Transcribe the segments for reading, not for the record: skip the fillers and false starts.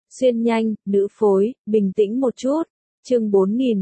Xuyên nhanh, nữ phối, bình tĩnh một chút. Chương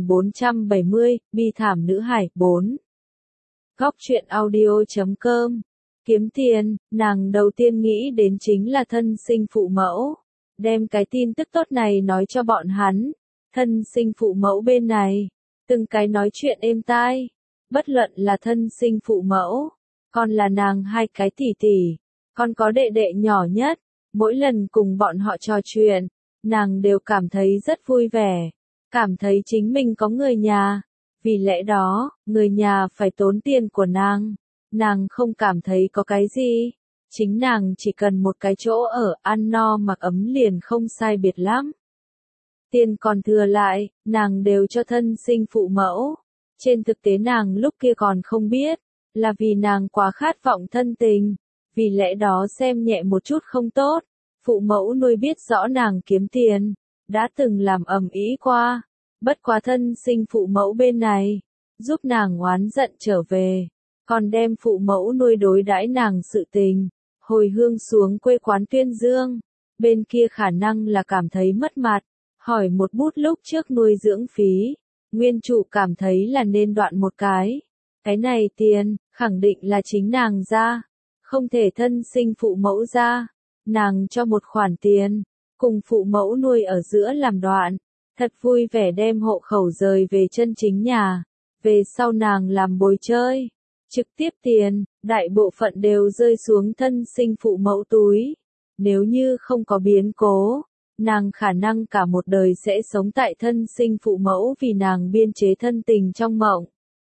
4470, bi thảm nữ hải, 4. Góc truyện audio.com. Kiếm tiền, nàng đầu tiên nghĩ đến chính là thân sinh phụ mẫu. Đem cái tin tức tốt này nói cho bọn hắn. Thân sinh phụ mẫu bên này, từng cái nói chuyện êm tai. Bất luận là thân sinh phụ mẫu, còn là nàng hai cái tỷ tỷ, còn có đệ đệ nhỏ nhất. Mỗi lần cùng bọn họ trò chuyện, nàng đều cảm thấy rất vui vẻ. Cảm thấy chính mình có người nhà. Vì lẽ đó, người nhà phải tốn tiền của nàng. Nàng không cảm thấy có cái gì. Chính nàng chỉ cần một cái chỗ ở, ăn no mặc ấm liền không sai biệt lắm. Tiền còn thừa lại, nàng đều cho thân sinh phụ mẫu. Trên thực tế nàng lúc kia còn không biết, là vì nàng quá khát vọng thân tình. Vì lẽ đó xem nhẹ một chút không tốt. Phụ mẫu nuôi biết rõ nàng kiếm tiền, đã từng làm ầm ĩ qua. Bất quá thân sinh phụ mẫu bên này, giúp nàng oán giận trở về, còn đem phụ mẫu nuôi đối đãi nàng sự tình, hồi hương xuống quê quán Tuyên Dương. Bên kia khả năng là cảm thấy mất mặt, hỏi một bút lúc trước nuôi dưỡng phí, nguyên chủ cảm thấy là nên đoạn một cái. Cái này tiền, khẳng định là chính nàng ra, không thể thân sinh phụ mẫu ra. Nàng cho một khoản tiền, cùng phụ mẫu nuôi ở giữa làm đoạn, thật vui vẻ đem hộ khẩu rời về chân chính nhà. Về sau nàng làm bồi chơi, trực tiếp tiền, đại bộ phận đều rơi xuống thân sinh phụ mẫu túi. Nếu như không có biến cố, nàng khả năng cả một đời sẽ sống tại thân sinh phụ mẫu vì nàng biên chế thân tình trong mộng.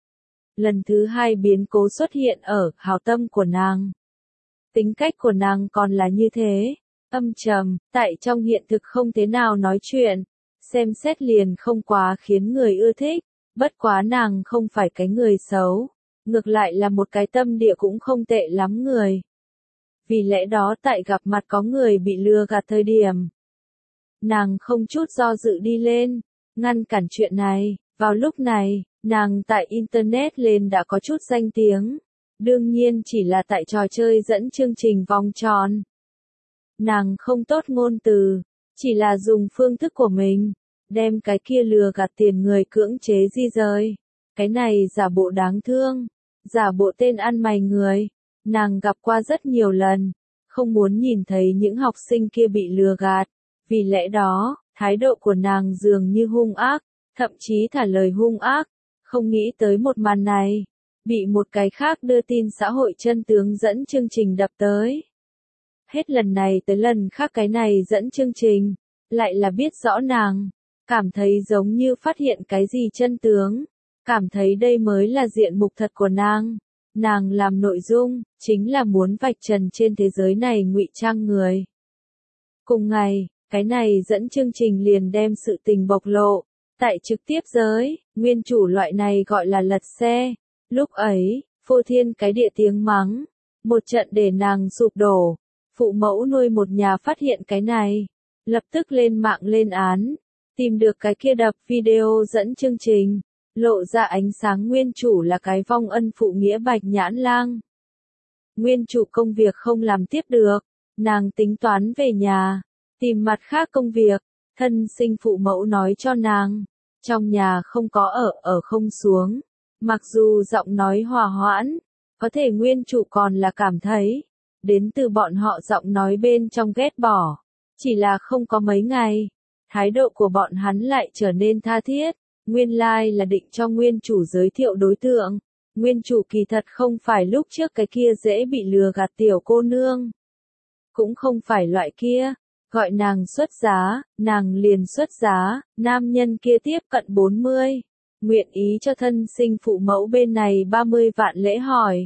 Lần thứ hai biến cố xuất hiện ở hảo tâm của nàng. Tính cách của nàng còn là như thế, âm trầm, tại trong hiện thực không thế nào nói chuyện, xem xét liền không quá khiến người ưa thích. Bất quá nàng không phải cái người xấu, ngược lại là một cái tâm địa cũng không tệ lắm người. Vì lẽ đó tại gặp mặt có người bị lừa gạt thời điểm, nàng không chút do dự đi lên, ngăn cản chuyện này. Vào lúc này, nàng tại Internet lên đã có chút danh tiếng. Đương nhiên chỉ là tại trò chơi dẫn chương trình vòng tròn. Nàng không tốt ngôn từ, chỉ là dùng phương thức của mình, đem cái kia lừa gạt tiền người cưỡng chế di rời. Cái này giả bộ đáng thương, giả bộ tên ăn mày người, nàng gặp qua rất nhiều lần, không muốn nhìn thấy những học sinh kia bị lừa gạt. Vì lẽ đó, thái độ của nàng dường như hung ác, thậm chí thả lời hung ác. Không nghĩ tới một màn này, bị một cái khác đưa tin xã hội chân tướng dẫn chương trình đập tới. Hết lần này tới lần khác cái này dẫn chương trình, lại là biết rõ nàng, cảm thấy giống như phát hiện cái gì chân tướng, cảm thấy đây mới là diện mục thật của nàng. Nàng làm nội dung, chính là muốn vạch trần trên thế giới này ngụy trang người. Cùng ngày, cái này dẫn chương trình liền đem sự tình bộc lộ, tại trực tiếp giới, nguyên chủ loại này gọi là lật xe. Lúc ấy, phô thiên cái địa tiếng mắng, một trận để nàng sụp đổ. Phụ mẫu nuôi một nhà phát hiện cái này, lập tức lên mạng lên án, tìm được cái kia đập video dẫn chương trình, lộ ra ánh sáng nguyên chủ là cái vong ân phụ nghĩa bạch nhãn lang. Nguyên chủ công việc không làm tiếp được, nàng tính toán về nhà, tìm mặt khác công việc. Thân sinh phụ mẫu nói cho nàng, trong nhà không có ở không xuống. Mặc dù giọng nói hòa hoãn, có thể nguyên chủ còn là cảm thấy, đến từ bọn họ giọng nói bên trong ghét bỏ. Chỉ là không có mấy ngày, thái độ của bọn hắn lại trở nên tha thiết. Nguyên lai là định cho nguyên chủ giới thiệu đối tượng. Nguyên chủ kỳ thật không phải lúc trước cái kia dễ bị lừa gạt tiểu cô nương. Cũng không phải loại kia, gọi nàng xuất giá, nàng liền xuất giá. Nam nhân kia tiếp cận 40. Nguyện ý cho thân sinh phụ mẫu bên này 30 vạn lễ hỏi.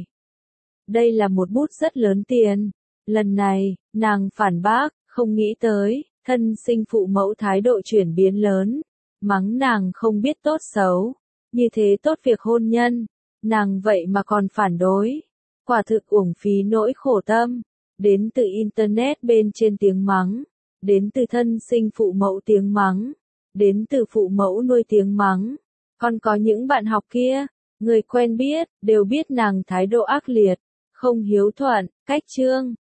Đây là một bút rất lớn tiền. Lần này, nàng phản bác, không nghĩ tới, thân sinh phụ mẫu thái độ chuyển biến lớn. Mắng nàng không biết tốt xấu. Như thế tốt việc hôn nhân. Nàng vậy mà còn phản đối. Quả thực uổng phí nỗi khổ tâm. Đến từ Internet bên trên tiếng mắng. Đến từ thân sinh phụ mẫu tiếng mắng. Đến từ phụ mẫu nuôi tiếng mắng. Còn có những bạn học kia, người quen biết, đều biết nàng thái độ ác liệt, không hiếu thuận, cách chương.